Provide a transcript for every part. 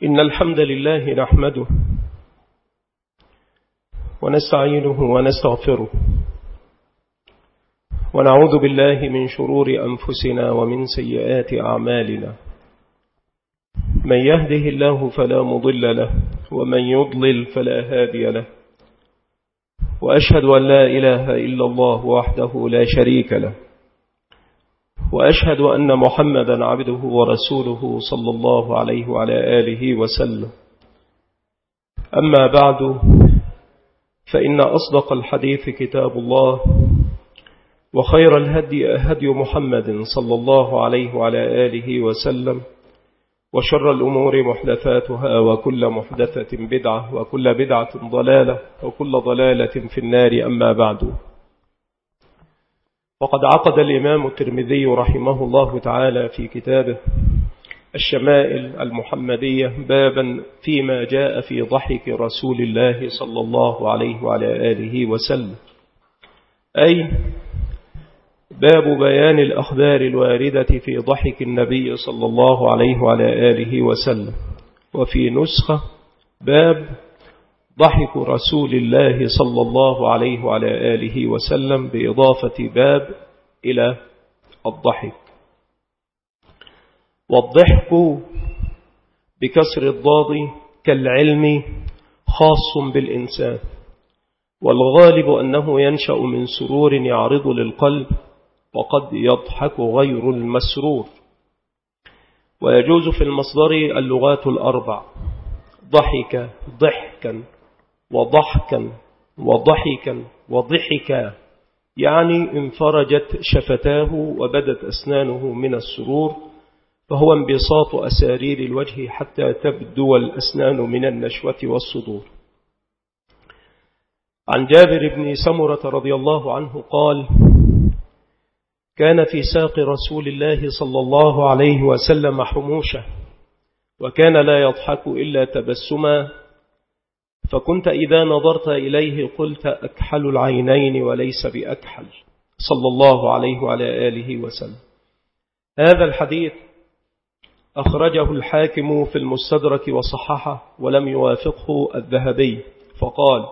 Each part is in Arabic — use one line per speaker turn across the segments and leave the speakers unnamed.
إن الحمد لله نحمده ونستعينه ونستغفره ونعوذ بالله من شرور أنفسنا ومن سيئات أعمالنا. من يهده الله فلا مضل له ومن يضلل فلا هادي له، وأشهد أن لا إله إلا الله وحده لا شريك له، وأشهد أن محمدا عبده ورسوله صلى الله عليه وعلى آله وسلم. أما بعد، فإن أصدق الحديث كتاب الله، وخير الهدي هدي محمد صلى الله عليه وعلى آله وسلم، وشر الأمور محدثاتها، وكل محدثة بدعة، وكل بدعة ضلالة، وكل ضلالة في النار. أما بعد، وقد عقد الإمام الترمذي رحمه الله تعالى في كتابه الشمائل المحمدية بابا فيما جاء في ضحك رسول الله صلى الله عليه وعلى آله وسلم، أي باب بيان الأخبار الواردة في ضحك النبي صلى الله عليه وعلى آله وسلم. وفي نسخة باب ضحك رسول الله صلى الله عليه وعلى آله وسلم، بإضافة باب إلى الضحك. والضحك بكسر الضاد كالعلم خاص بالإنسان، والغالب أنه ينشأ من سرور يعرض للقلب، وقد يضحك غير المسرور. ويجوز في المصدر اللغات الأربع: ضحك، ضحكا، وضحكا، وضحكا، وضحكا، يعني انفرجت شفتاه وبدت أسنانه من السرور، فهو انبساط أسارير الوجه حتى تبدو الأسنان من النشوة والصدور. عن جابر بن سمرة رضي الله عنه قال: كان في ساق رسول الله صلى الله عليه وسلم حموشة، وكان لا يضحك إلا تبسما، فكنت إذا نظرت إليه قلت أكحل العينين وليس بأكحل، صلى الله عليه وعلى آله وسلم. هذا الحديث أخرجه الحاكم في المستدرك وصححه، ولم يوافقه الذهبي، فقال: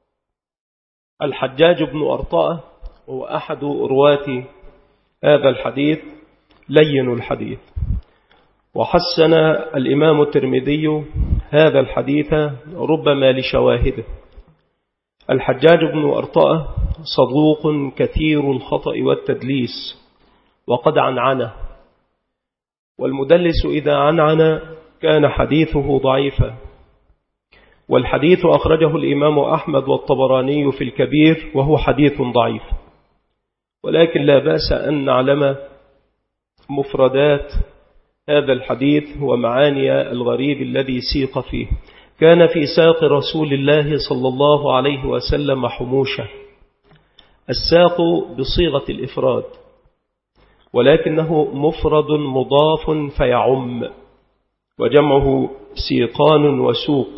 الحجاج بن أرطاء هو أحد رواة هذا الحديث لين الحديث. وحسن الإمام الترمذي هذا الحديث ربما لشواهده. الحجاج بن أرطاء صدوق كثير الخطأ والتدليس، وقد عنعنه، والمدلس إذا عنعن كان حديثه ضعيفا. والحديث أخرجه الإمام أحمد والطبراني في الكبير، وهو حديث ضعيف، ولكن لا بأس أن نعلم مفردات هذا الحديث ومعاني الغريب الذي سيق فيه. كان في ساق رسول الله صلى الله عليه وسلم حموشة. الساق بصيغة الإفراد، ولكنه مفرد مضاف فيعم، وجمعه سيقان وسوق.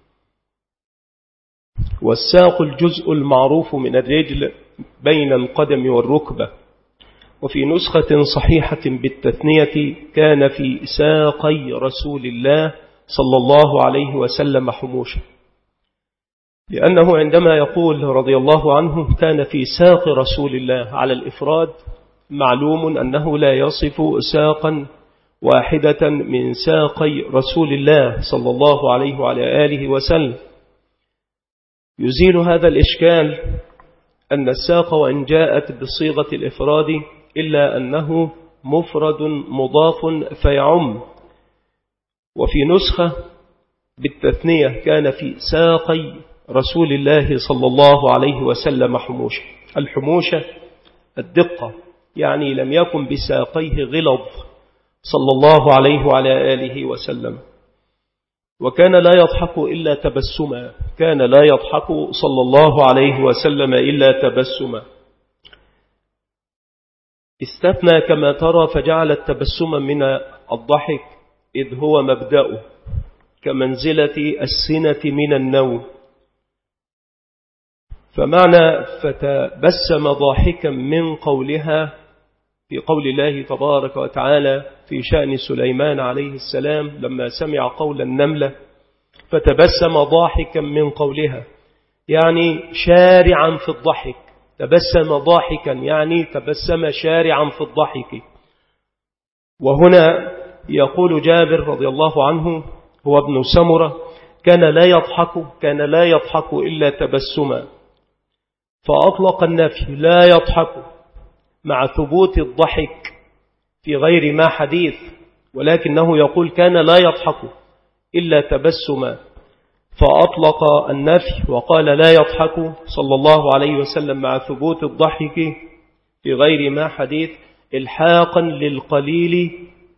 والساق الجزء المعروف من الرجل بين القدم والركبة. وفي نسخة صحيحة بالتثنية: كان في ساقي رسول الله صلى الله عليه وسلم حموشة، لأنه عندما يقول رضي الله عنه كان في ساق رسول الله على الإفراد، معلوم أنه لا يصف ساقا واحدة من ساقي رسول الله صلى الله عليه وعلى آله وسلم. يزيل هذا الإشكال أن الساق وإن جاءت بصيغة الإفراد إلا أنه مفرد مضاف فيعم. وفي نسخة بالتثنية: كان في ساقي رسول الله صلى الله عليه وسلم حموشة. الحموشة الدقة، يعني لم يكن بساقيه غلظ صلى الله عليه وعلى آله وسلم. وكان لا يضحك إلا تبسما، كان لا يضحك صلى الله عليه وسلم إلا تبسما. استثنى كما ترى، فجعل التبسم من الضحك إذ هو مبدأه، كمنزلة السنة من النوم. فمعنى فتبسم ضاحكا من قولها في قول الله تبارك وتعالى في شأن سليمان عليه السلام لما سمع قول النملة فتبسم ضاحكا من قولها، يعني شارعا في الضحك. تبسم ضاحكا يعني تبسم شارعا في الضحك. وهنا يقول جابر رضي الله عنه هو ابن سمرة كان لا يضحك إلا تبسما، فأطلق النفي لا يضحك مع ثبوت الضحك في غير ما حديث، ولكنه يقول كان لا يضحك إلا تبسما، فأطلق النفي وقال لا يضحك صلى الله عليه وسلم مع ثبوت الضحك في غير ما حديث الحاقا للقليل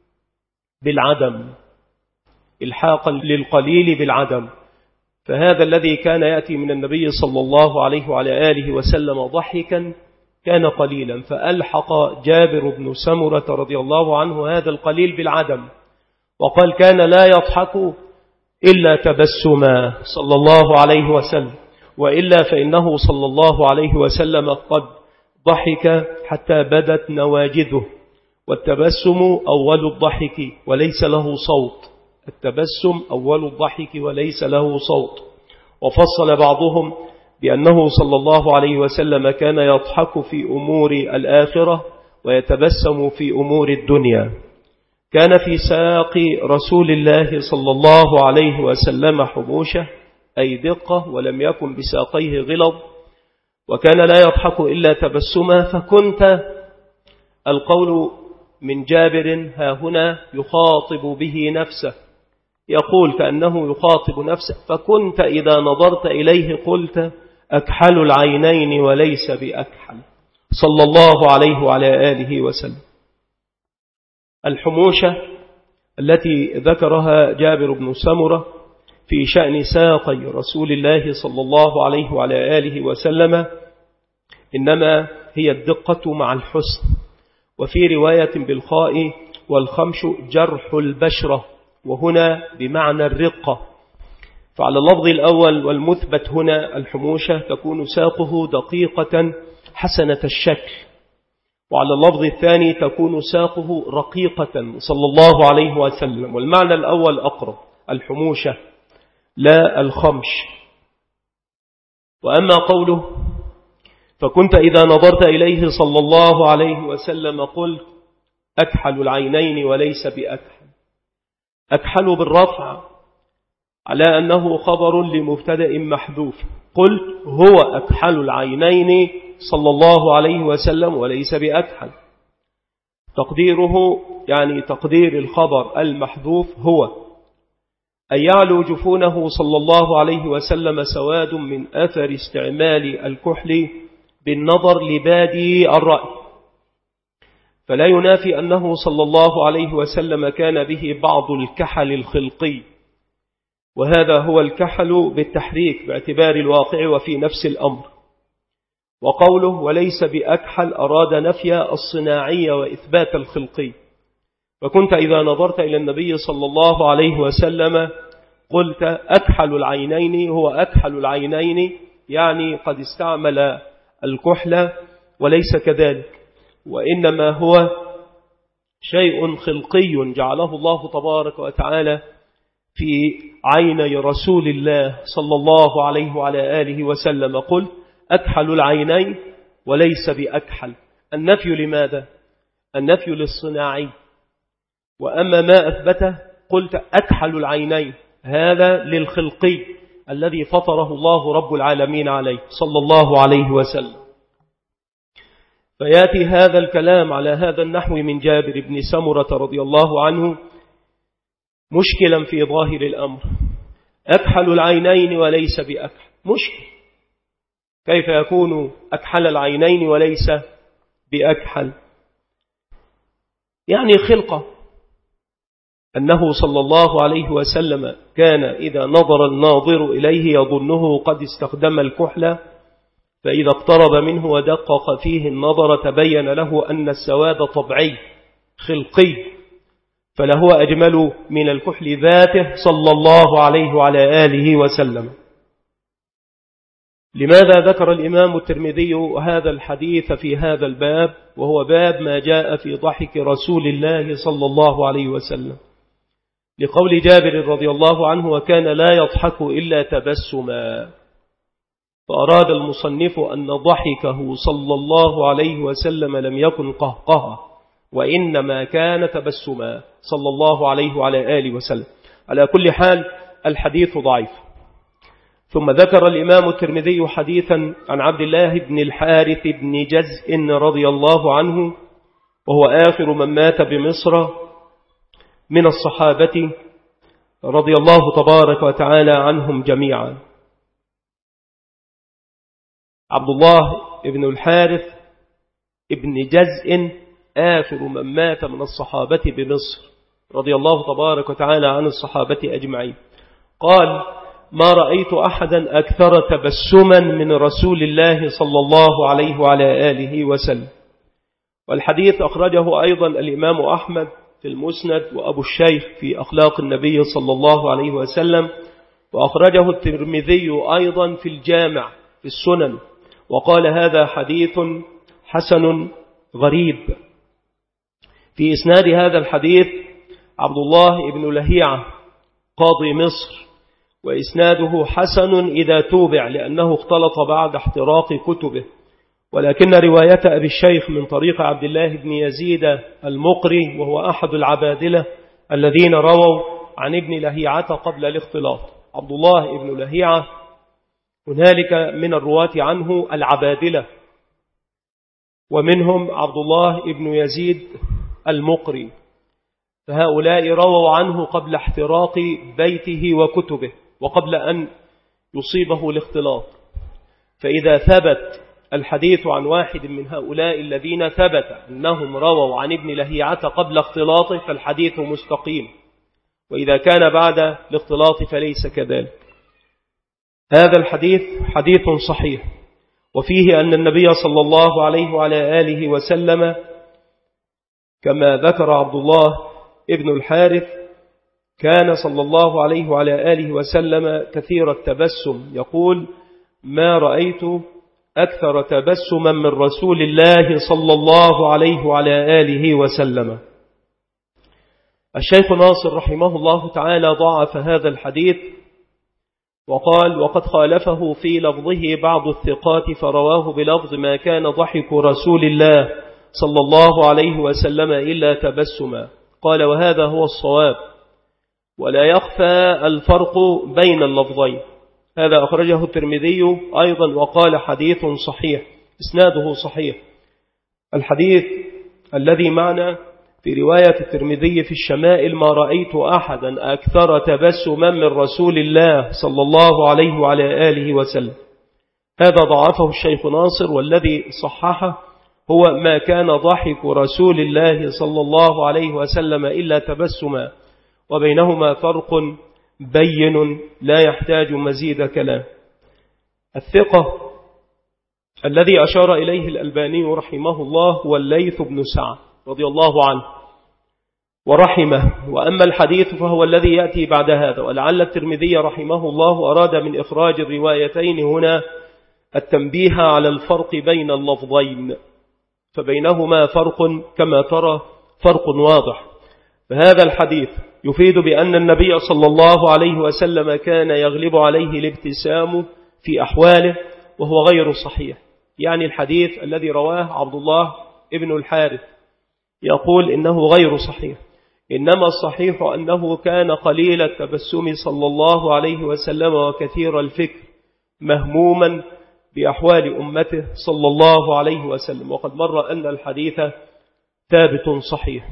بالعدم. فهذا الذي كان يأتي من النبي صلى الله عليه وعلى آله وسلم ضحكا كان قليلا، فألحق جابر بن سمرة رضي الله عنه هذا القليل بالعدم وقال كان لا يضحك إلا تبسما صلى الله عليه وسلم، وإلا فإنه صلى الله عليه وسلم قد ضحك حتى بدت نواجذه، والتبسم أول الضحك وليس له صوت. التبسم أول الضحك وليس له صوت. وفصل بعضهم بأنه صلى الله عليه وسلم كان يضحك في أمور الآخرة ويتبسم في أمور الدنيا. كان في ساق رسول الله صلى الله عليه وسلم حموشة أي دقة، ولم يكن بساقيه غلظ، وكان لا يضحك إلا تبسما. فكنت القول من جابر ها هنا يخاطب به نفسه، يقول كأنه يخاطب نفسه، فكنت إذا نظرت إليه قلت أكحل العينين وليس بأكحل صلى الله عليه وعلى آله وسلم. الحموشة التي ذكرها جابر بن سمرة في شأن ساقي رسول الله صلى الله عليه وعلى آله وسلم إنما هي الدقة مع الحسن، وفي رواية بالخاء والخمش جرح البشرة، وهنا بمعنى الرقة. فعلى اللفظ الأول والمثبت هنا الحموشة تكون ساقه دقيقة حسنة الشكل، وعلى اللفظ الثاني تكون ساقه رقيقة صلى الله عليه وسلم، والمعنى الأول أقرب، الحموشة لا الخمش. وأما قوله فكنت إذا نظرت إليه صلى الله عليه وسلم قلت أكحل العينين وليس بأكحل، أكحل بالرفع على أنه خبر لمبتدأ محذوف، قلت هو أكحل العينين صلى الله عليه وسلم وليس بأكحل. تقديره يعني تقدير الخبر المحذوف هو أن يعلو جفونه صلى الله عليه وسلم سواد من أثر استعمال الكحل بالنظر لبادي الرأي، فلا ينافي أنه صلى الله عليه وسلم كان به بعض الكحل الخلقي، وهذا هو الكحل بالتحريك باعتبار الواقع وفي نفس الأمر. وقوله وليس بأكحل أراد نفي الصناعية وإثبات الخلقي. فكنت إذا نظرت إلى النبي صلى الله عليه وسلم قلت أكحل العينين، هو أكحل العينين يعني قد استعمل الكحل، وليس كذلك، وإنما هو شيء خلقي جعله الله تبارك وتعالى في عيني رسول الله صلى الله عليه وعلى آله وسلم. قل أكحل العينين وليس بأكحل. النفي لماذا؟ النفي للصناعي. وأما ما أثبته قلت أكحل العينين، هذا للخلقي الذي فطره الله رب العالمين عليه صلى الله عليه وسلم. فيأتي هذا الكلام على هذا النحو من جابر بن سمرة رضي الله عنه مشكلا في ظاهر الأمر. أكحل العينين وليس بأكحل، مشكل، كيف يكون أكحل العينين وليس بأكحل؟ يعني خلقة، أنه صلى الله عليه وسلم كان إذا نظر الناظر إليه يظنه قد استخدم الكحل، فإذا اقترب منه ودقق فيه النظر تبين له أن السواد طبيعي خلقي، فلهو أجمل من الكحل ذاته صلى الله عليه وعلى آله وسلم. لماذا ذكر الإمام الترمذي هذا الحديث في هذا الباب وهو باب ما جاء في ضحك رسول الله صلى الله عليه وسلم؟ لقول جابر رضي الله عنه: وكان لا يضحك إلا تبسما. فأراد المصنف أن ضحكه صلى الله عليه وسلم لم يكن قهقها، وإنما كان تبسما صلى الله عليه وعلى آله وسلم. على كل حال الحديث ضعيف. ثم ذكر الإمام الترمذي حديثا عن عبد الله بن الحارث بن جزء رضي الله عنه، وهو آخر من مات بمصر من الصحابة رضي الله تبارك وتعالى عنهم جميعا. عبد الله بن الحارث بن جزء آخر من مات من الصحابة بمصر رضي الله تبارك وتعالى عن الصحابة أجمعين. قال: ما رأيت أحدا أكثر تبسما من رسول الله صلى الله عليه وعلى آله وسلم. والحديث أخرجه أيضا الإمام أحمد في المسند، وأبو الشيخ في أخلاق النبي صلى الله عليه وسلم، وأخرجه الترمذي أيضا في الجامع في السنن، وقال: هذا حديث حسن غريب. في إسناد هذا الحديث عبد الله بن لهيعة قاضي مصر، وإسناده حسن إذا توبع لأنه اختلط بعد احتراق كتبه، ولكن رواية أبي الشيخ من طريق عبد الله بن يزيد المقري، وهو أحد العبادلة الذين رووا عن ابن لهيعة قبل الاختلاط. عبد الله بن لهيعة هنالك من الرواة عنه العبادلة، ومنهم عبد الله بن يزيد المقري، فهؤلاء رووا عنه قبل احتراق بيته وكتبه وقبل أن يصيبه الاختلاط. فإذا ثبت الحديث عن واحد من هؤلاء الذين ثبت أنهم رووا عن ابن لهيعة قبل اختلاطه فالحديث مستقيم، وإذا كان بعد الاختلاط فليس كذلك. هذا الحديث حديث صحيح، وفيه أن النبي صلى الله عليه وعلى آله وسلم كما ذكر عبد الله ابن الحارث كان صلى الله عليه وعلى آله وسلم كثير التبسم، يقول: ما رأيت أكثر تبسما من رسول الله صلى الله عليه وعلى آله وسلم. الشيخ ناصر رحمه الله تعالى ضعف هذا الحديث وقال: وقد خالفه في لفظه بعض الثقات فرواه بلفظ ما كان ضحك رسول الله صلى الله عليه وسلم إلا تبسما. قال: وهذا هو الصواب، ولا يخفى الفرق بين اللفظين. هذا أخرجه الترمذي أيضا وقال: حديث صحيح، إسناده صحيح. الحديث الذي معنا في رواية الترمذي في الشمائل: ما رأيت أحدا أكثر تبسما من رسول الله صلى الله عليه وعلى آله وسلم. هذا ضعفه الشيخ ناصر، والذي صححه هو ما كان ضحك رسول الله صلى الله عليه وسلم إلا تبسما، وبينهما فرق بين لا يحتاج مزيد كلام. الثقة الذي أشار إليه الألباني رحمه الله هو الليث بن سعد رضي الله عنه ورحمه. وأما الحديث فهو الذي يأتي بعد هذا. ولعل الترمذي رحمه الله أراد من إخراج الروايتين هنا التنبيه على الفرق بين اللفظين، فبينهما فرق كما ترى فرق واضح. فهذا الحديث يفيد بأن النبي صلى الله عليه وسلم كان يغلب عليه الابتسام في أحواله، وهو غير صحيح. يعني الحديث الذي رواه عبد الله ابن الحارث يقول إنه غير صحيح، إنما الصحيح أنه كان قليل التبسم صلى الله عليه وسلم وكثير الفكر، مهموما بأحوال أمته صلى الله عليه وسلم. وقد مر أن الحديث ثابت صحيح.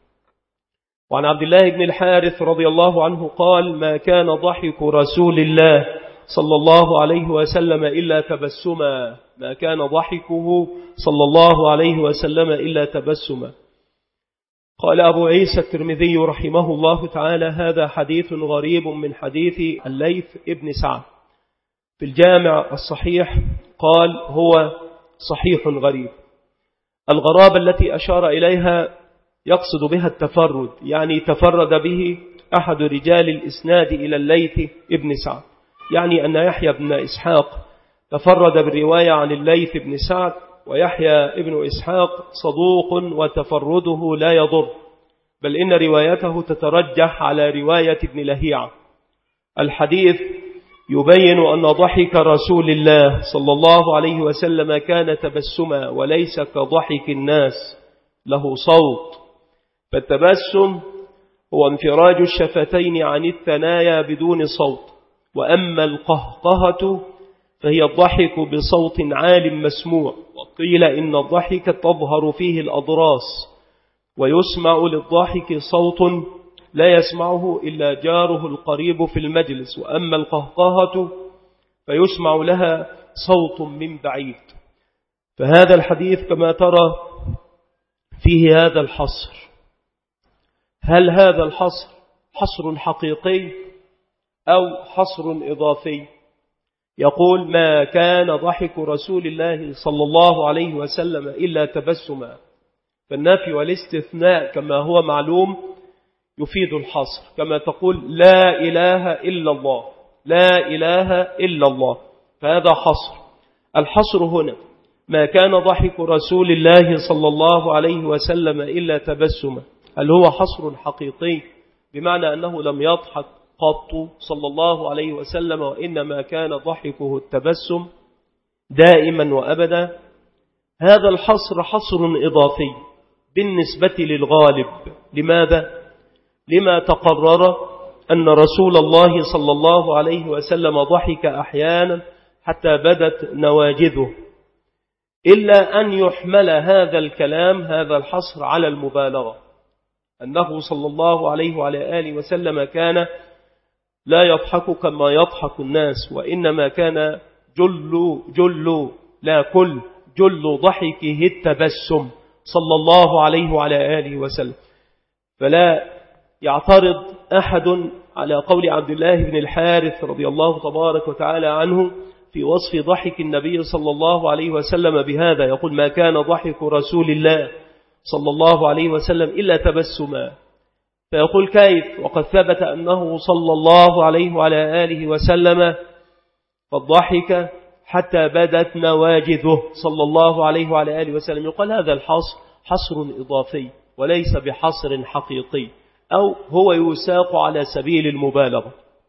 وعن عبد الله بن الحارث رضي الله عنه قال: ما كان ضحك رسول الله صلى الله عليه وسلم إلا تبسما. ما كان ضحكه صلى الله عليه وسلم إلا تبسما. قال أبو عيسى الترمذي رحمه الله تعالى: هذا حديث غريب من حديث الليث ابن سعد. في الجامع الصحيح قال: هو صحيح غريب. الغرابة التي أشار إليها يقصد بها التفرد، يعني تفرد به أحد رجال الإسناد إلى الليث ابن سعد، يعني أن يحيى بن إسحاق تفرد بالرواية عن الليث بن سعد، ويحيى ابن إسحاق صدوق وتفرده لا يضر، بل إن روايته تترجح على رواية ابن لهيعة. الحديث يبين أن ضحك رسول الله صلى الله عليه وسلم كان تبسما وليس كضحك الناس له صوت، فالتبسم هو انفراج الشفتين عن الثنايا بدون صوت، وأما القهقهة فهي الضحك بصوت عال مسموع، وقيل إن الضحك تظهر فيه الأضراس، ويسمع للضاحك صوت لا يسمعه إلا جاره القريب في المجلس، وأما القهقهة فيسمع لها صوت من بعيد. فهذا الحديث كما ترى فيه هذا الحصر. هل هذا الحصر حصر حقيقي أو حصر إضافي؟ يقول: ما كان ضحك رسول الله صلى الله عليه وسلم إلا تبسما، فالنفي والاستثناء كما هو معلوم يفيد الحصر، كما تقول لا إله إلا الله، لا إله إلا الله، فهذا حصر. الحصر هنا ما كان ضحك رسول الله صلى الله عليه وسلم إلا تبسما، هل هو حصر حقيقي بمعنى أنه لم يضحك قط صلى الله عليه وسلم، وإنما كان ضحكه التبسم دائما وأبدا؟ هذا الحصر حصر إضافي بالنسبة للغالب. لماذا؟ لما تقرر أن رسول الله صلى الله عليه وسلم ضحك أحيانا حتى بدت نواجذه، إلا أن يحمل هذا الكلام هذا الحصر على المبالغة، أنه صلى الله عليه وعلى آله وسلم كان لا يضحك كما يضحك الناس، وإنما كان جل ضحكه التبسم صلى الله عليه وعلى آله وسلم. فلا يعترض أحد على قول عبد الله بن الحارث رضي الله تبارك وتعالى عنه في وصف ضحك النبي صلى الله عليه وسلم بهذا، يقول: ما كان ضحك رسول الله صلى الله عليه وسلم إلا تبسما. فيقول: كيف وقد ثبت أنه صلى الله عليه وعلى آله وسلم قد ضحك حتى بدت نواجذه صلى الله عليه وعلى آله وسلم؟ يقال هذا الحصر حصر إضافي وليس بحصر حقيقي، أو هو يساق على سبيل المبالغة.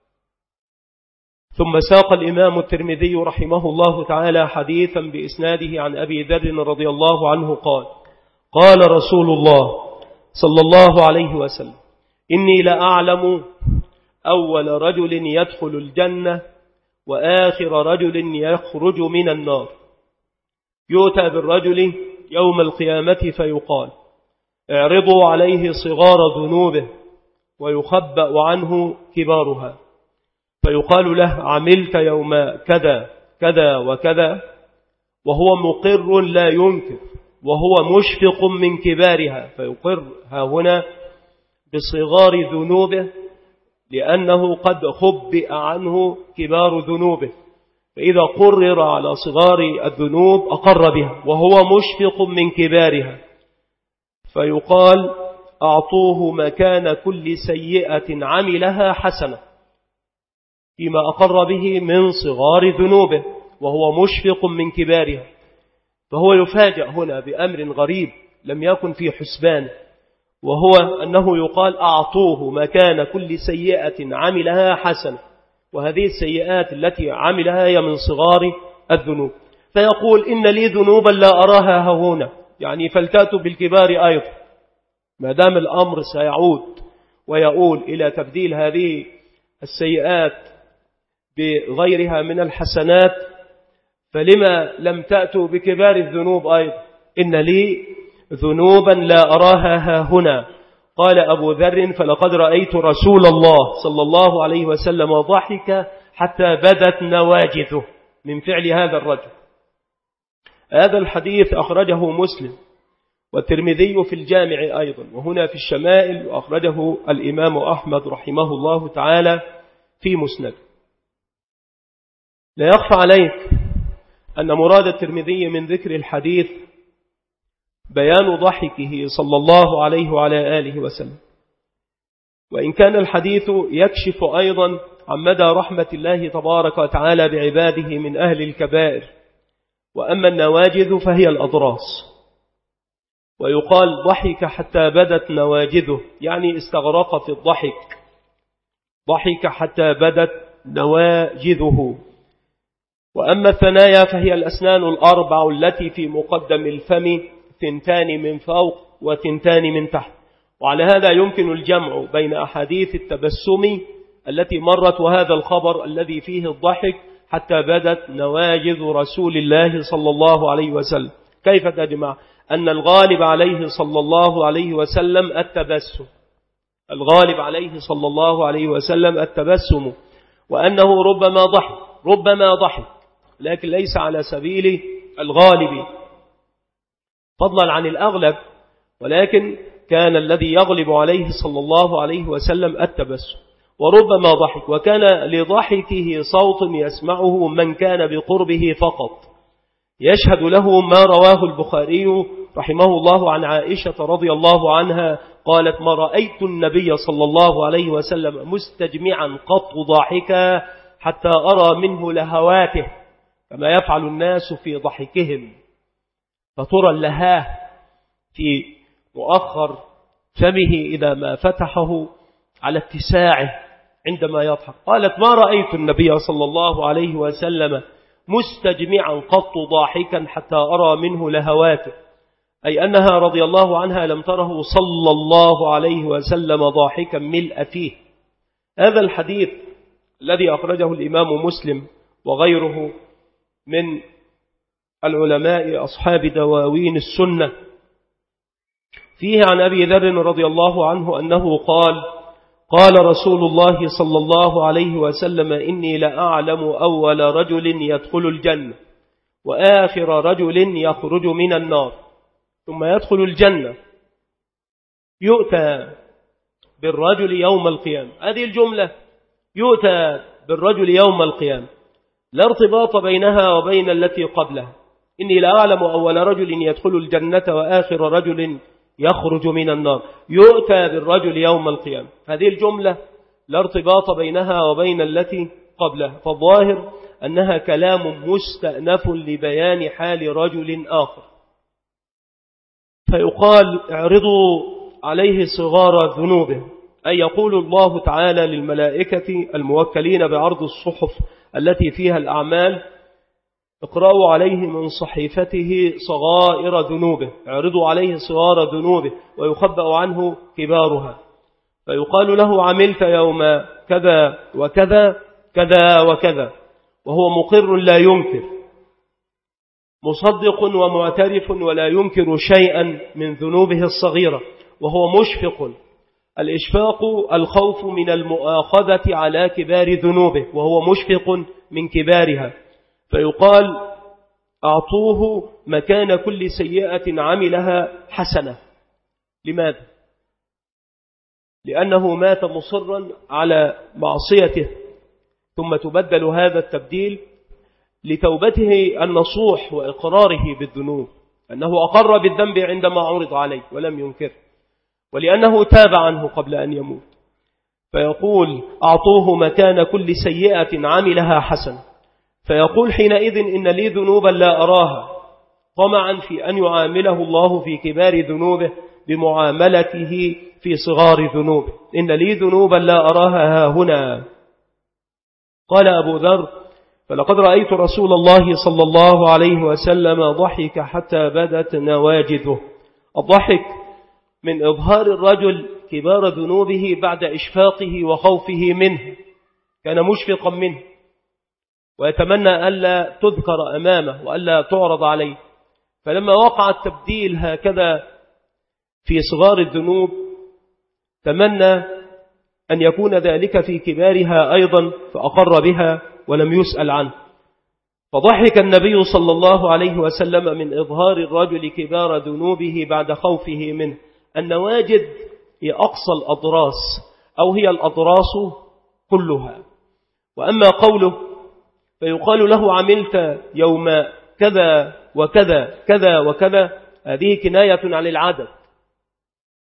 ثم ساق الإمام الترمذي رحمه الله تعالى حديثا بإسناده عن أبي ذر رضي الله عنه قال: قال رسول الله صلى الله عليه وسلم: إني لأعلم أول رجل يدخل الجنة وآخر رجل يخرج من النار. يؤتى بالرجل يوم القيامة فيقال: اعرضوا عليه صغار ذنوبه ويخبأ عنه كبارها، فيقال له: عملت يوم كذا كذا وكذا، وهو مقر لا ينكر وهو مشفق من كبارها، فيقر هنا بصغار ذنوبه لأنه قد خبئ عنه كبار ذنوبه، فإذا قرر على صغار الذنوب أقر بها وهو مشفق من كبارها، فيقال: أعطوه مكان كل سيئة عملها حسنة، فيما أقر به من صغار ذنوبه وهو مشفق من كبارها. فهو يفاجأ هنا بأمر غريب لم يكن في حسبانه، وهو أنه يقال: أعطوه مكان كل سيئة عملها حسنة، وهذه السيئات التي عملها هي من صغار الذنوب. فيقول: إن لي ذنوبا لا أراها هنا، يعني فلتأتوا بالكبار أيضا. ما دام الأمر سيعود ويقول إلى تبديل هذه السيئات بغيرها من الحسنات، فلما لم تأتوا بكبار الذنوب أيضا؟ إن لي ذنوبا لا أراها هنا. قال أبو ذر: فلقد رأيت رسول الله صلى الله عليه وسلم ضحك حتى بدت نواجذه من فعل هذا الرجل. هذا الحديث أخرجه مسلم والترمذي في الجامع أيضا، وهنا في الشمائل، وأخرجه الإمام أحمد رحمه الله تعالى في مسند. لا يخفى عليك أن مراد الترمذي من ذكر الحديث بيان ضحكه صلى الله عليه وعلى آله وسلم، وإن كان الحديث يكشف أيضا عن مدى رحمة الله تبارك وتعالى بعباده من أهل الكبائر. وأما النواجذ فهي الأضراس، ويقال ضحك حتى بدت نواجذه، يعني استغرق في الضحك، ضحك حتى بدت نواجذه. وأما الثنايا فهي الأسنان الأربع التي في مقدم الفم، 2 من فوق و2 من تحت. وعلى هذا يمكن الجمع بين أحاديث التبسم التي مرت وهذا الخبر الذي فيه الضحك حتى بدت نواجذ رسول الله صلى الله عليه وسلم. كيف تجمع؟ أن الغالب عليه صلى الله عليه وسلم التبسم، الغالب عليه صلى الله عليه وسلم التبسم، وأنه ربما ضحك لكن ليس على سبيل الغالب فضلا عن الأغلب، ولكن كان الذي يغلب عليه صلى الله عليه وسلم التبسم. وربما ضحك، وكان لضحكه صوت يسمعه من كان بقربه فقط. يشهد له ما رواه البخاري رحمه الله عن عائشة رضي الله عنها قالت: ما رأيت النبي صلى الله عليه وسلم مستجمعا قط ضاحكا حتى أرى منه لهواته كما يفعل الناس في ضحكهم. فترى اللهاه في مؤخر فمه إذا ما فتحه على اتساعه عندما يضحك. قالت: ما رأيت النبي صلى الله عليه وسلم مستجمعا قط ضاحكا حتى أرى منه لهواته، أي أنها رضي الله عنها لم تره صلى الله عليه وسلم ضاحكا ملء فيه. هذا الحديث الذي أخرجه الإمام مسلم وغيره من العلماء أصحاب دواوين السنة فيه عن أبي ذر رضي الله عنه أنه قال رسول الله صلى الله عليه وسلم: إني لأعلم أول رجل يدخل الجنة وآخر رجل يخرج من النار، ثم يدخل الجنة يؤتى بالرجل يوم القيامة. هذه الجملة يؤتى بالرجل يوم القيامة لا ارتباط بينها وبين التي قبلها. إني لأعلم أول رجل يدخل الجنة وآخر رجل يخرج من النار، يؤتى بالرجل يوم القيامة. هذه الجملة لا ارتباط بينها وبين التي قبلها، فالظاهر أنها كلام مستأنف لبيان حال رجل آخر. فيقال: اعرضوا عليه صغار ذنوبه، أي يقول الله تعالى للملائكة الموكلين بعرض الصحف التي فيها الأعمال: اقرأوا عليه من صحيفته صغائر ذنوبه، اعرضوا عليه صغار ذنوبه ويخبأ عنه كبارها. فيقال له: عملت يوم كذا وكذا كذا وكذا، وهو مقر لا ينكر، مصدق ومعترف ولا ينكر شيئا من ذنوبه الصغيرة، وهو مشفق. الإشفاق الخوف من المؤاخذة على كبار ذنوبه، وهو مشفق من كبارها. فيقال: أعطوه مكان كل سيئة عملها حسنة. لماذا؟ لأنه مات مصرا على معصيته، ثم تبدل هذا التبديل لتوبته النصوح وإقراره بالذنوب، أنه أقر بالذنب عندما عرض عليه ولم ينكر، ولأنه تاب عنه قبل أن يموت. فيقول: أعطوه مكان كل سيئة عملها حسنة. فيقول حينئذ: إن لي ذنوبا لا أراها، طمعا في أن يعامله الله في كبار ذنوبه بمعاملته في صغار ذنوبه. إن لي ذنوبا لا أراها ها هنا. قال أبو ذر: فلقد رأيت رسول الله صلى الله عليه وسلم ضحك حتى بدت نواجذه. الضحك من إظهار الرجل كبار ذنوبه بعد إشفاقه وخوفه منه، كان مشفقا منه ويتمنى ألا تذكر أمامه وألا تعرض عليه. فلما وقع التبديل هكذا في صغار الذنوب تمنى أن يكون ذلك في كبارها أيضا، فأقر بها ولم يسأل عنه. فضحك النبي صلى الله عليه وسلم من إظهار الرجل كبار ذنوبه بعد خوفه منه. النواجذ هي أقصى الأضراس، أو هي الأضراس كلها. وأما قوله: فيقال له: عملت يوم كذا وكذا كذا وكذا، هذه كناية عن العدد،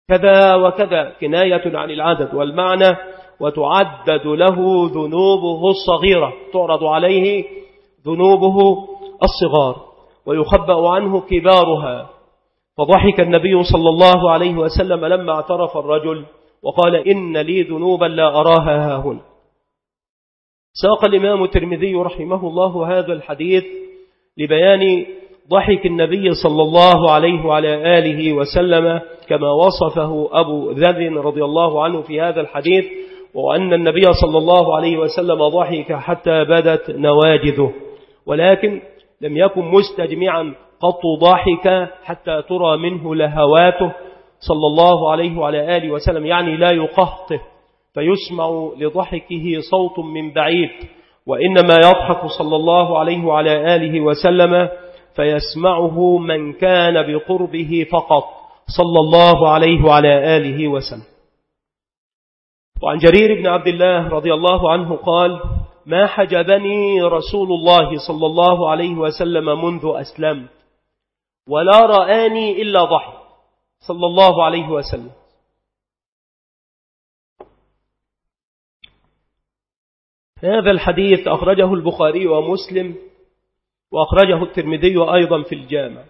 كذا وكذا، كناية عن العدد والمعنى. وتعدد له ذنوبه الصغيرة، تعرض عليه ذنوبه الصغار ويخبأ عنه كبارها. فضحك النبي صلى الله عليه وسلم لما اعترف الرجل وقال إن لي ذنوبا لا أراها هاهنا. ساق الإمام الترمذي رحمه الله هذا الحديث لبيان ضحك النبي صلى الله عليه وعلى آله وسلم كما وصفه أبو ذر رضي الله عنه في هذا الحديث، وأن النبي صلى الله عليه وسلم ضحك حتى بدت نواجذه، ولكن لم يكن مستجمعا قط ضاحك حتى ترى منه لهواته صلى الله عليه وعلى آله وسلم، يعني لا يقهقه فيسمع لضحكه صوت من بعيد، وإنما يضحك صلى الله عليه وعلى آله وسلم فيسمعه من كان بقربه فقط صلى الله عليه وعلى آله وسلم. وعن جرير بن عبد الله رضي الله عنه قال ما حجبني رسول الله صلى الله عليه وسلم منذ أسلمت ولا رآني إلا ضحك صلى الله عليه وسلم. هذا الحديث أخرجه البخاري ومسلم، وأخرجه الترمذي أيضا في الجامع.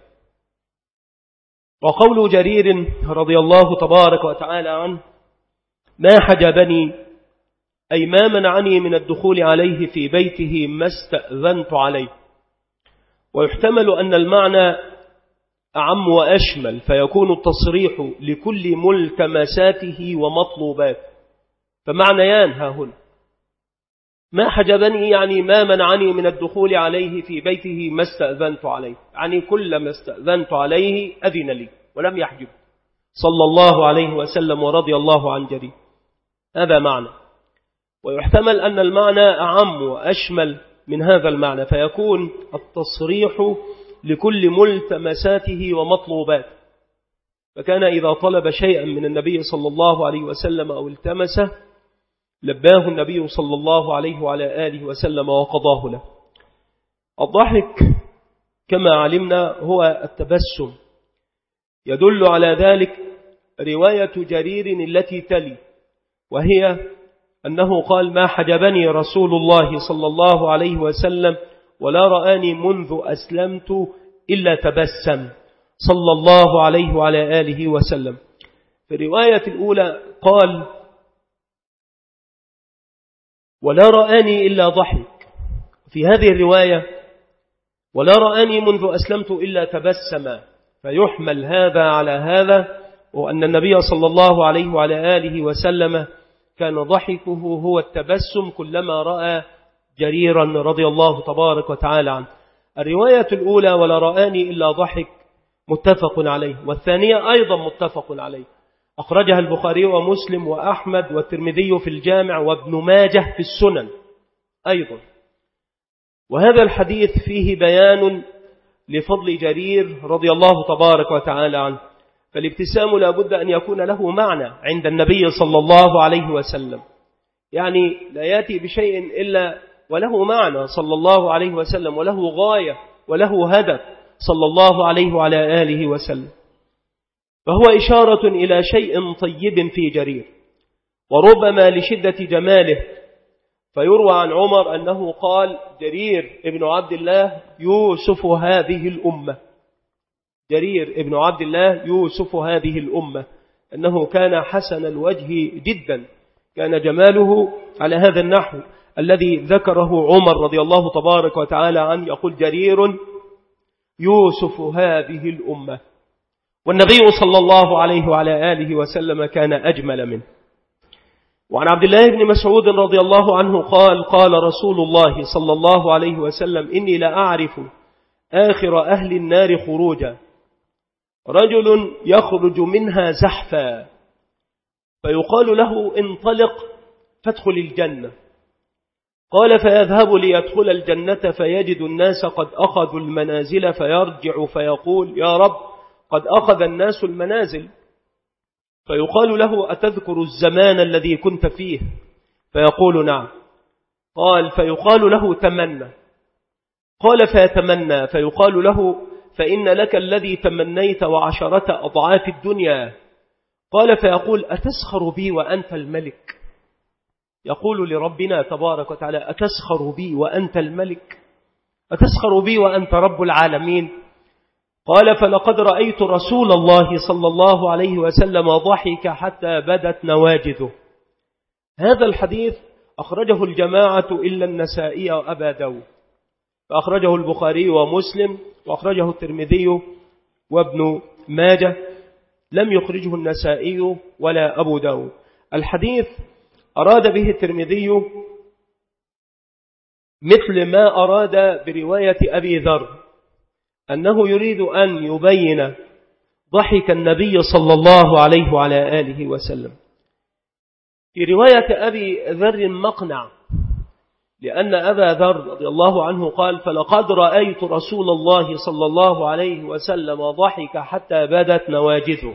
وقول جرير رضي الله تبارك وتعالى عنه ما حجبني أي ما منعني من الدخول عليه في بيته ما استأذنت عليه. ويحتمل أن المعنى أعم وأشمل، فيكون التصريح لكل ملتمساته ومطلوباته. فمعنيان ها هنا، ما حجبني يعني ما منعني من الدخول عليه في بيته ما استأذنت عليه، يعني كل ما استأذنت عليه أذن لي ولم يحجب صلى الله عليه وسلم ورضي الله عن جرير. هذا معنى. ويحتمل أن المعنى أعم وأشمل من هذا المعنى، فيكون التصريح لكل ملتمساته ومطلوباته. فكان إذا طلب شيئا من النبي صلى الله عليه وسلم أو التمسه لباه النبي صلى الله عليه وعلى آله وسلم وقضاه له. الضحك كما علمنا هو التبسم. يدل على ذلك رواية جرير التي تلي، وهي أنه قال ما حجبني رسول الله صلى الله عليه وسلم ولا رآني منذ أسلمت إلا تبسم صلى الله عليه وعلى آله وسلم. في الرواية الأولى قال ولا رآني إلا ضحك، في هذه الرواية ولا رآني منذ أسلمت إلا تبسم، فيحمل هذا على هذا، وأن النبي صلى الله عليه وعلى آله وسلم كان ضحكه هو التبسم كلما رأى جريرا رضي الله تبارك وتعالى عنه. الرواية الأولى ولا رآني إلا ضحك متفق عليه، والثانية أيضا متفق عليه، أخرجها البخاري ومسلم وأحمد والترمذي في الجامع وابن ماجه في السنن أيضا. وهذا الحديث فيه بيان لفضل جرير رضي الله تبارك وتعالى عنه. فالابتسام لا بد أن يكون له معنى عند النبي صلى الله عليه وسلم، يعني لا يأتي بشيء إلا وله معنى صلى الله عليه وسلم، وله غاية وله هدف صلى الله عليه وعلى آله وسلم. فهو إشارة إلى شيء طيب في جرير، وربما لشدة جماله. فيروى عن عمر أنه قال جرير ابن عبد الله يوسف هذه الأمة، جرير ابن عبد الله يوسف هذه الأمة، أنه كان حسن الوجه جدا، كان جماله على هذا النحو الذي ذكره عمر رضي الله تبارك وتعالى عنه، يقول جرير يوسف هذه الأمة. والنبي صلى الله عليه وعلى آله وسلم كان أجمل منه. وعن عبد الله بن مسعود رضي الله عنه قال قال رسول الله صلى الله عليه وسلم إني لأعرف آخر أهل النار خروجا، رجل يخرج منها زحفا فيقال له انطلق فادخل الجنة، قال فيذهب ليدخل الجنة فيجد الناس قد أخذوا المنازل، فيرجع فيقول يا رب قد أخذ الناس المنازل، فيقال له أتذكر الزمان الذي كنت فيه؟ فيقول نعم. قال فيقال له تمنى، قال فيتمنى، فيقال له فإن لك الذي تمنيت وعشرة أضعاف الدنيا، قال فيقول أتسخر بي وأنت الملك؟ يقول لربنا تبارك وتعالى أتسخر بي وأنت الملك؟ أتسخر بي وأنت رب العالمين؟ قال فلقد رأيت رسول الله صلى الله عليه وسلم ضحك حتى بدت نواجذه. هذا الحديث أخرجه الجماعة إلا النسائي وأبا داود، فأخرجه البخاري ومسلم، وأخرجه الترمذي وابن ماجه، لم يخرجه النسائي ولا أبو داود. الحديث أراد به الترمذي مثل ما أراد برواية أبي ذر، أنه يريد أن يبين ضحك النبي صلى الله عليه وعلى آله وسلم. في رواية أبي ذر مقنع، لأن أبا ذر رضي الله عنه قال فلقد رأيت رسول الله صلى الله عليه وسلم ضحك حتى بدت نواجذه.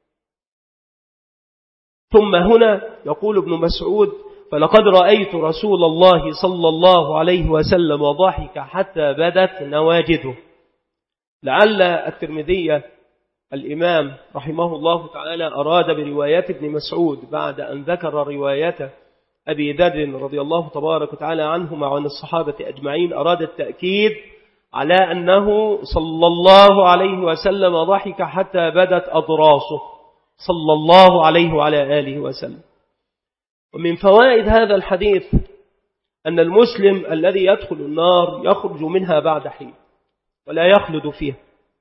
ثم هنا يقول ابن مسعود فلقد رأيت رسول الله صلى الله عليه وسلم ضحك حتى بدت نواجذه. لعل الترمذي الإمام رحمه الله تعالى أراد بروايات ابن مسعود بعد أن ذكر روايات أبي ذر رضي الله تبارك وتعالى عنهما وعن الصحابة أجمعين، أراد التأكيد على أنه صلى الله عليه وسلم ضحك حتى بدت أضراسه صلى الله عليه وعلى آله وسلم. ومن فوائد هذا الحديث أن المسلم الذي يدخل النار يخرج منها بعد حين ولا يخلد فيها،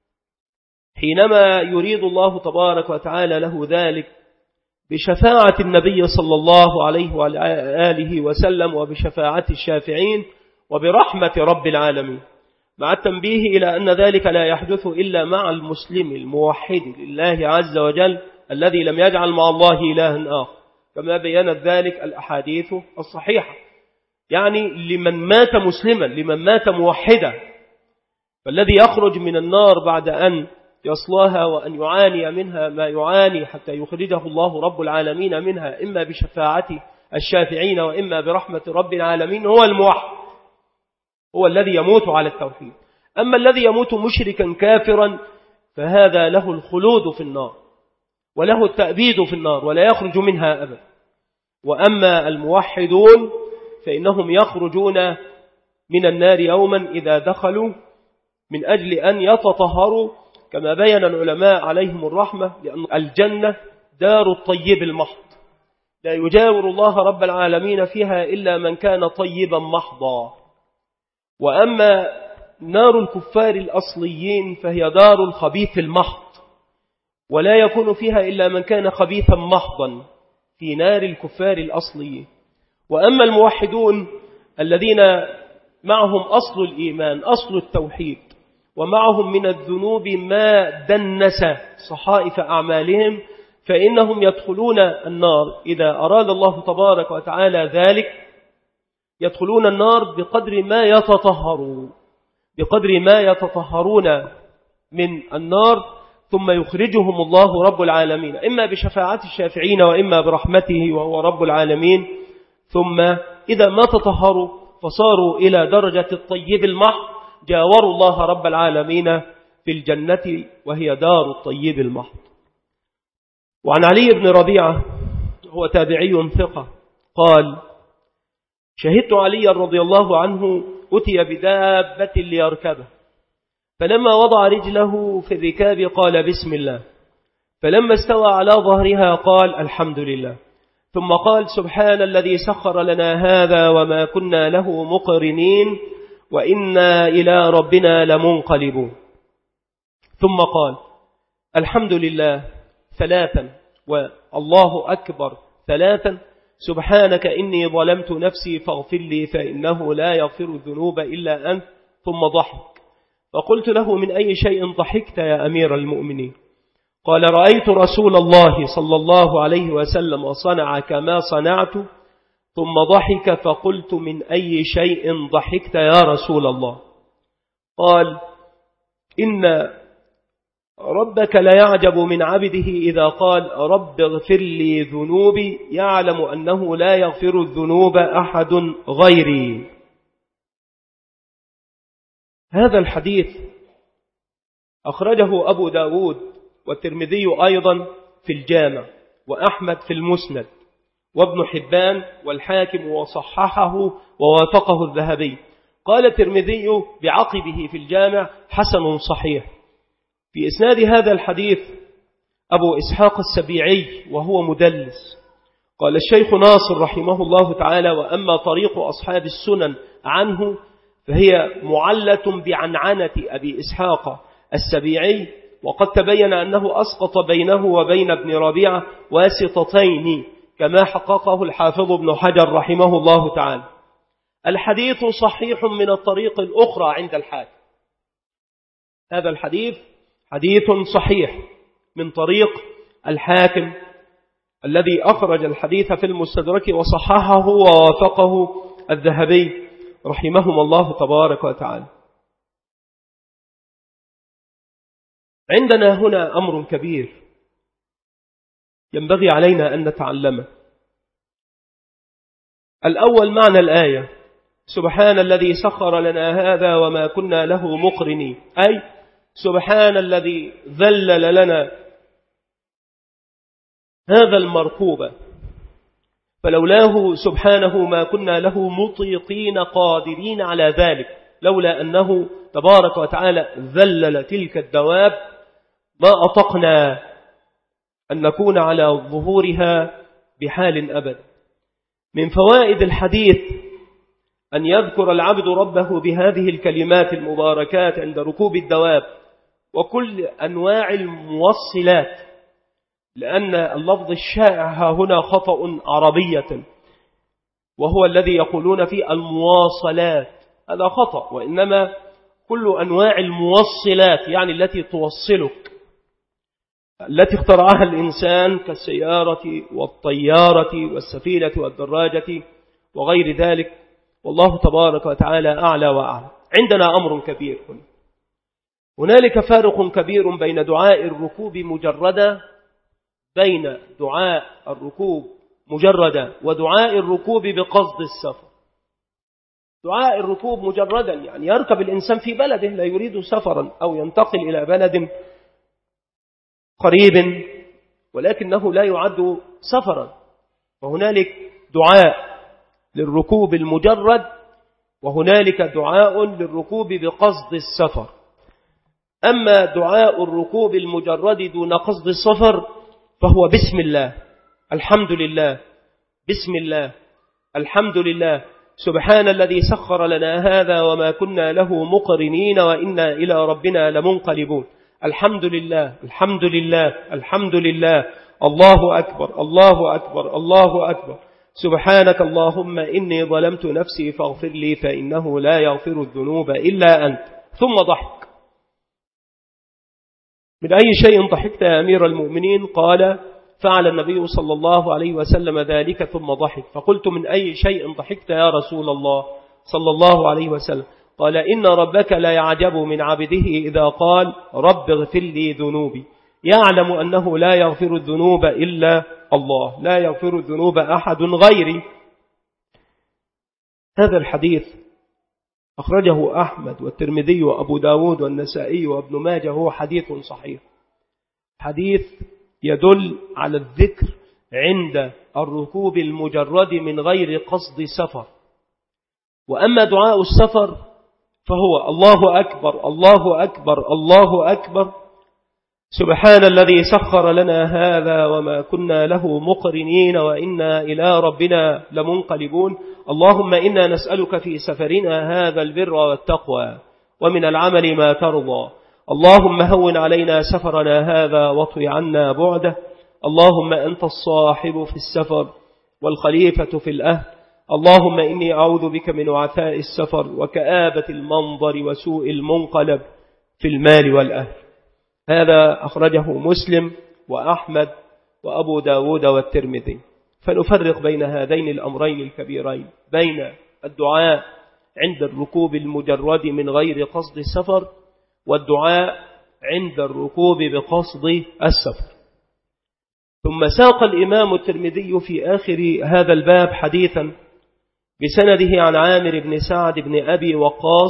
حينما يريد الله تبارك وتعالى له ذلك بشفاعة النبي صلى الله عليه وآله وسلم وبشفاعة الشافعين وبرحمة رب العالمين، مع التنبيه إلى أن ذلك لا يحدث إلا مع المسلم الموحد لله عز وجل الذي لم يجعل مع الله إلها آخر، كما بيّنت ذلك الأحاديث الصحيحة. يعني لمن مات مسلما، لمن مات موحدا، فالذي يخرج من النار بعد أن يصلاها وأن يعاني منها ما يعاني حتى يخرجه الله رب العالمين منها، إما بشفاعة الشافعين وإما برحمة رب العالمين، هو الموحد، هو الذي يموت على التوحيد. أما الذي يموت مشركا كافرا فهذا له الخلود في النار وله التأبيد في النار ولا يخرج منها أبدا. وأما الموحدون فإنهم يخرجون من النار يوما إذا دخلوا من أجل أن يتطهروا، كما بين العلماء عليهم الرحمة، لأن الجنة دار الطيب المحض، لا يجاور الله رب العالمين فيها إلا من كان طيبا محضا. وأما نار الكفار الأصليين فهي دار الخبيث المحض، ولا يكون فيها إلا من كان خبيثا محضا في نار الكفار الأصليين. وأما الموحدون الذين معهم أصل الإيمان، أصل التوحيد، ومعهم من الذنوب ما دنس صحائف أعمالهم، فإنهم يدخلون النار إذا أراد الله تبارك وتعالى ذلك، يدخلون النار بقدر ما يتطهرون، بقدر ما يتطهرون من النار، ثم يخرجهم الله رب العالمين إما بشفاعة الشافعين وإما برحمته وهو رب العالمين. ثم إذا ما تطهروا فصاروا إلى درجة الطيب المحض جاوروا الله رب العالمين في الجنة وهي دار الطيب المحض. وعن علي بن ربيعة هو تابعي ثقة قال شهدت علي رضي الله عنه أتي بدابة ليركبه، فلما وضع رجله في الركاب قال بسم الله، فلما استوى على ظهرها قال الحمد لله، ثم قال سبحان الذي سخر لنا هذا وما كنا له مقرنين وإنا إلى ربنا لمنقلبون، ثم قال الحمد لله ثلاثا والله أكبر ثلاثا، سبحانك إني ظلمت نفسي فاغفر لي فإنه لا يغفر الذنوب إلا أنت، ثم ضحك. فقلت له من أي شيء ضحكت يا أمير المؤمنين؟ قال رأيت رسول الله صلى الله عليه وسلم صنع كما صنعت، ثم ضحك فقلت من أي شيء ضحكت يا رسول الله؟ قال إن ربك لا يعجب من عبده إذا قال رب اغفر لي ذنوبي، يعلم أنه لا يغفر الذنوب أحد غيري. هذا الحديث أخرجه أبو داود والترمذي أيضا في الجامع وأحمد في المسند، وابن حبان والحاكم وصححه ووافقه الذهبي. قال الترمذي بعقبه في الجامع: حسن صحيح. في إسناد هذا الحديث أبو إسحاق السبيعي وهو مدلس. قال الشيخ ناصر رحمه الله تعالى: وأما طريق أصحاب السنن عنه فهي معلة بعنعنة أبي إسحاق السبيعي، وقد تبين أنه أسقط بينه وبين ابن ربيعة واسطتين كما حققه الحافظ ابن حجر رحمه الله تعالى. الحديث صحيح من الطريق الأخرى عند الحاكم. هذا الحديث حديث صحيح من طريق الحاكم الذي أخرج الحديث في المستدرك وصححه ووافقه الذهبي رحمهم الله تبارك وتعالى. عندنا هنا أمر كبير ينبغي علينا أن نتعلمه. الأول معنى الآية: سبحان الذي سخر لنا هذا وما كنا له مقرنين، أي سبحان الذي ذلل لنا هذا المركوب، فلولاه سبحانه ما كنا له مطيقين قادرين على ذلك، لولا أنه تبارك وتعالى ذلل تلك الدواب ما أطقنا أن نكون على ظهورها بحال أبدا. من فوائد الحديث أن يذكر العبد ربه بهذه الكلمات المباركات عند ركوب الدواب وكل أنواع الموصلات، لأن اللفظ الشائع هنا خطأ عربية، وهو الذي يقولون فيه المواصلات، هذا خطأ، وإنما كل أنواع الموصلات يعني التي توصلك، التي اخترعها الإنسان كالسيارة والطيارة والسفينة والدراجة وغير ذلك، والله تبارك وتعالى أعلى وأعلى. عندنا أمر كبير هنالك فارق كبير بين دعاء الركوب مجردا ودعاء الركوب بقصد السفر. دعاء الركوب مجردا يعني يركب الإنسان في بلده لا يريد سفرا أو ينتقل إلى بلد قريب ولكنه لا يعد سفرا، وهنالك دعاء للركوب المجرد وهنالك دعاء للركوب بقصد السفر. أما دعاء الركوب المجرد دون قصد السفر فهو بسم الله، الحمد لله، بسم الله، الحمد لله، سبحان الذي سخر لنا هذا وما كنا له مقرنين وإنا إلى ربنا لمنقلبون، الحمد لله، الحمد لله، الحمد لله، الله أكبر، الله أكبر، الله أكبر، سبحانك اللهم إني ظلمت نفسي فاغفر لي فإنه لا يغفر الذنوب إلا أنت. ثم ضحك. من أي شيء ضحكت يا أمير المؤمنين؟ قال: فعل النبي صلى الله عليه وسلم ذلك ثم ضحك. فقلت: من أي شيء ضحكت يا رسول الله صلى الله عليه وسلم؟ قال: إن ربك لا يعجب من عبده إذا قال رب اغفر لي ذنوبي، يعلم أنه لا يغفر الذنوب إلا الله، لا يغفر الذنوب أحد غيري. هذا الحديث أخرجه أحمد والترمذي وأبو داود والنسائي وابن ماجه، هو حديث صحيح، حديث يدل على الذكر عند الركوب المجرد من غير قصد سفر. وأما دعاء السفر فهو الله أكبر، الله أكبر، الله أكبر، سبحان الذي سخر لنا هذا وما كنا له مقرنين وإنا إلى ربنا لمنقلبون، اللهم إنا نسألك في سفرنا هذا البر والتقوى ومن العمل ما ترضى، اللهم هون علينا سفرنا هذا واطوي عنا بعده، اللهم أنت الصاحب في السفر والخليفة في الأهل، اللهم إني أعوذ بك من وعثاء السفر وكآبة المنظر وسوء المنقلب في المال والأهل. هذا أخرجه مسلم وأحمد وأبو داود والترمذي. فنفرق بين هذين الأمرين الكبيرين، بين الدعاء عند الركوب المجرد من غير قصد السفر والدعاء عند الركوب بقصد السفر. ثم ساق الإمام الترمذي في آخر هذا الباب حديثا بسنده عن عامر بن سعد بن أبي وقاص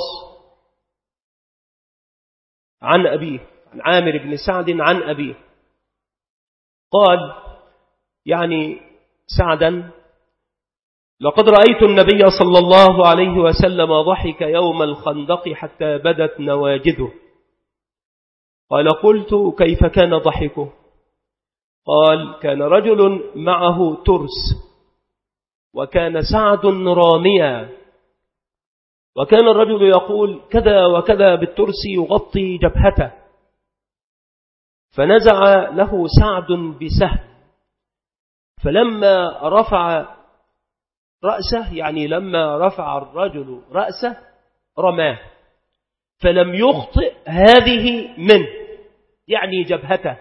عن أبيه، عن عامر بن سعد عن أبيه قال: يعني سعدا: لقد رأيت النبي صلى الله عليه وسلم ضحك يوم الخندق حتى بدت نواجذه. قال: قلت: كيف كان ضحكه؟ قال: كان رجل معه ترس، وكان سعد راميا، وكان الرجل يقول كذا وكذا بالترس يغطي جبهته، فنزع له سعد بسهم، فلما رفع رأسه، يعني لما رفع الرجل رأسه رماه، فلم يخطئ هذه منه، يعني جبهته،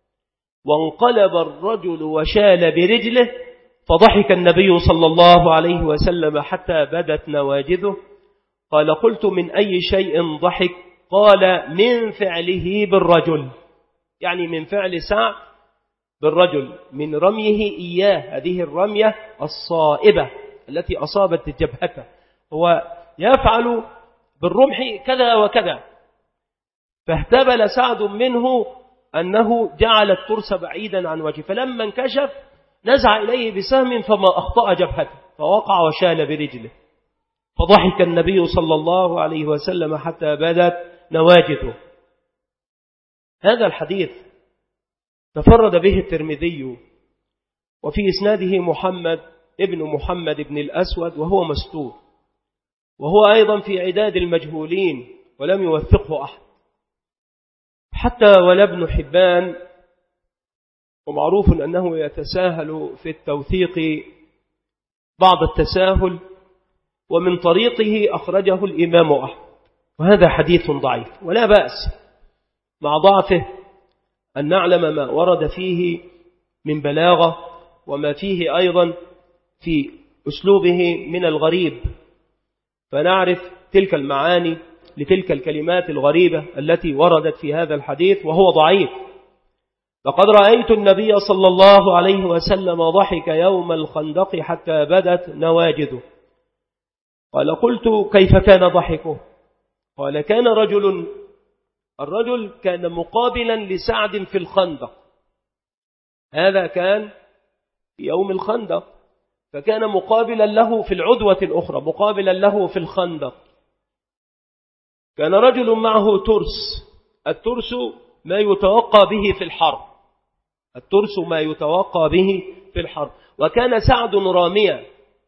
وانقلب الرجل وشال برجله، فضحك النبي صلى الله عليه وسلم حتى بدت نواجذه. قال: قلت: من أي شيء ضحك؟ قال: من فعله بالرجل، يعني من فعل سعد بالرجل، من رميه إياه، هذه الرمية الصائبة التي أصابت جبهته، هو يفعل بالرمح كذا وكذا، فاهتبل سعد منه أنه جعل الترس بعيدا عن وجهه، فلما انكشف نزع إليه بسهم فما أخطأ جبهته، فوقع وشال برجله، فضحك النبي صلى الله عليه وسلم حتى بدت نواجذه. هذا الحديث تفرد به الترمذي، وفي إسناده محمد ابن الأسود، وهو مستور، وهو أيضا في عداد المجهولين ولم يوثقه أحد، حتى ولا ابن حبان، ومعروف أنه يتساهل في التوثيق بعض التساهل، ومن طريقه أخرجه الإمام أحمد، وهذا حديث ضعيف، ولا بأس مع ضعفه أن نعلم ما ورد فيه من بلاغة، وما فيه أيضا في أسلوبه من الغريب، فنعرف تلك المعاني لتلك الكلمات الغريبة التي وردت في هذا الحديث، وهو ضعيف. لقد رأيت النبي صلى الله عليه وسلم ضحك يوم الخندق حتى بدت نواجذه. قال: قلت: كيف كان ضحكه؟ قال: كان الرجل كان مقابلا لسعد في الخندق، هذا كان في يوم الخندق، فكان مقابلا له في العدوة الأخرى، مقابلا له في الخندق. كان رجل معه ترس، الترس ما يتوقى به في الحرب، الترس ما يتوقى به في الحرب، وكان سعد راميا،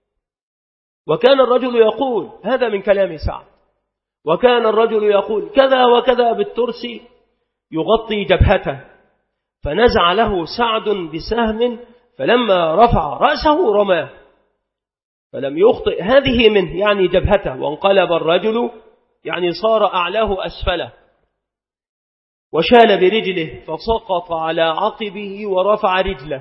وكان الرجل يقول، هذا من كلام سعد، وكان الرجل يقول كذا وكذا بالترس يغطي جبهته، فنزع له سعد بسهم، فلما رفع رأسه رماه، فلم يخطئ هذه منه، يعني جبهته، وانقلب الرجل، يعني صار أعلاه أسفله، وشال برجله فسقط على عقبه ورفع رجله،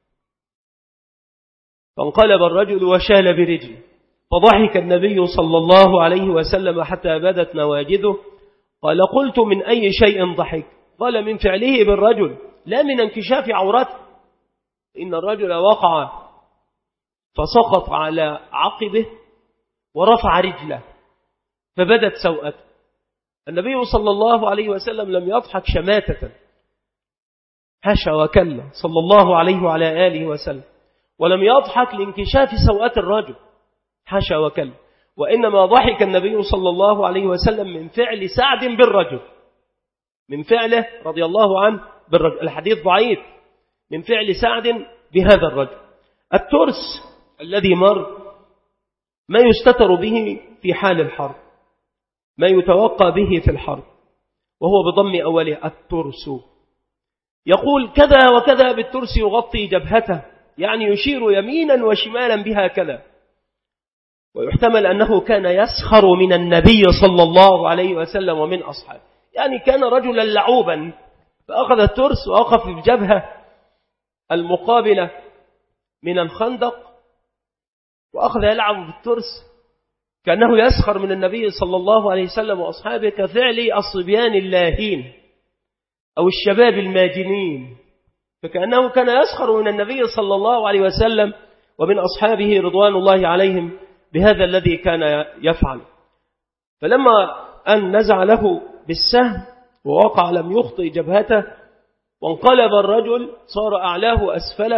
فانقلب الرجل وشال برجله، فضحك النبي صلى الله عليه وسلم حتى بدت نواجذه. قال: قلت: من أي شيء ضحك؟ قال: من فعله بالرجل، لا من انكشاف عورته، إن الرجل وقع فسقط على عقبه ورفع رجله فبدت سوءته. النبي صلى الله عليه وسلم لم يضحك شماتة، حاشا وكلا، صلى الله عليه وعلى آله وسلم، ولم يضحك لانكشاف سوءة الرجل، حاشا وكلا، وإنما ضحك النبي صلى الله عليه وسلم من فعل سعد بالرجل، من فعله رضي الله عنه بالرجل، الحديث ضعيف، من فعل سعد بهذا الرجل. الترس الذي مر ما يستتر به في حال الحرب، ما يتوقى به في الحرب، وهو بضم أوله الترس، يقول كذا وكذا بالترس يغطي جبهته، يعني يشير يمينا وشمالا بها كذا، ويحتمل أنه كان يسخر من النبي صلى الله عليه وسلم ومن أصحابه، يعني كان رجلا لعوبا، فأخذ الترس وأخذ في الجبهة المقابلة من الخندق، وأخذ يلعب بالترس كأنه يسخر من النبي صلى الله عليه وسلم وأصحابه، كفعل الصبيان اللاهين أو الشباب الماجنين، فكأنه كان يسخر من النبي صلى الله عليه وسلم ومن أصحابه رضوان الله عليهم بهذا الذي كان يفعل. فلما أن نزع له بالسهم ووقع لم يخطئ جبهته، وانقلب الرجل صار أعلاه أسفله،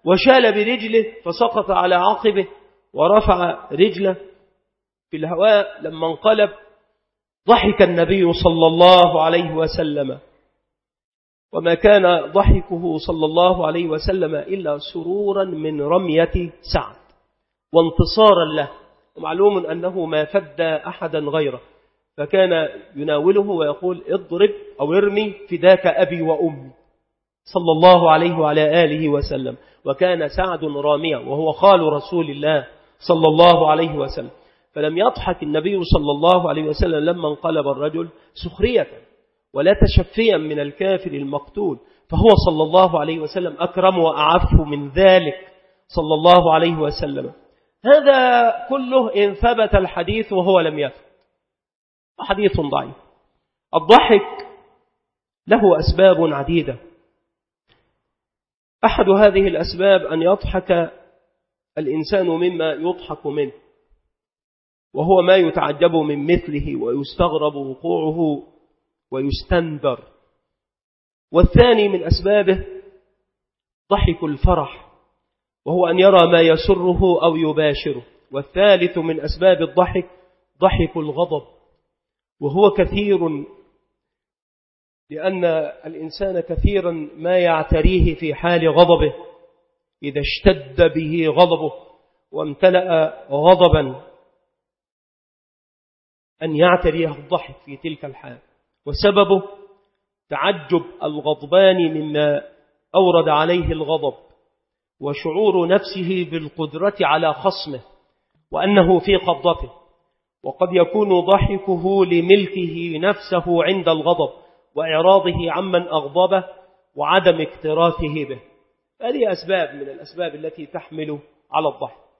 وشال برجله فسقط على عقبه ورفع رجله في الهواء. لما انقلب ضحك النبي صلى الله عليه وسلم، وما كان ضحكه صلى الله عليه وسلم إلا سرورا من رمية سعد وانتصارا له، ومعلوم أنه ما فدى أحدا غيره، فكان يناوله ويقول اضرب أو ارمي فداك أبي وأمي صلى الله عليه وعلى آله وسلم. وكان سعد راميا وهو خال رسول الله صلى الله عليه وسلم. فلم يضحك النبي صلى الله عليه وسلم لما انقلب الرجل سخرية ولا تشفيا من الكافر المقتول، فهو صلى الله عليه وسلم أكرم وأعف من ذلك صلى الله عليه وسلم. هذا كله إن ثبت الحديث وهو لم يثبت، حديث ضعيف. الضحك له أسباب عديدة. أحد هذه الأسباب أن يضحك الإنسان مما يضحك منه، وهو ما يتعجب من مثله ويستغرب وقوعه ويستنبر. والثاني من أسبابه ضحك الفرح، وهو أن يرى ما يسره أو يباشره. والثالث من أسباب الضحك ضحك الغضب، وهو كثير، لأن الإنسان كثيرا ما يعتريه في حال غضبه إذا اشتد به غضبه وامتلأ غضبا أن يعتريه الضحك في تلك الحال. وسببه تعجب الغضبان مما أورد عليه الغضب، وشعور نفسه بالقدرة على خصمه وأنه في قبضته. وقد يكون ضحكه لملكه نفسه عند الغضب وإعراضه عمن أغضبه وعدم اكتراثه به. هذه أسباب من الأسباب التي تحمل على الضحك.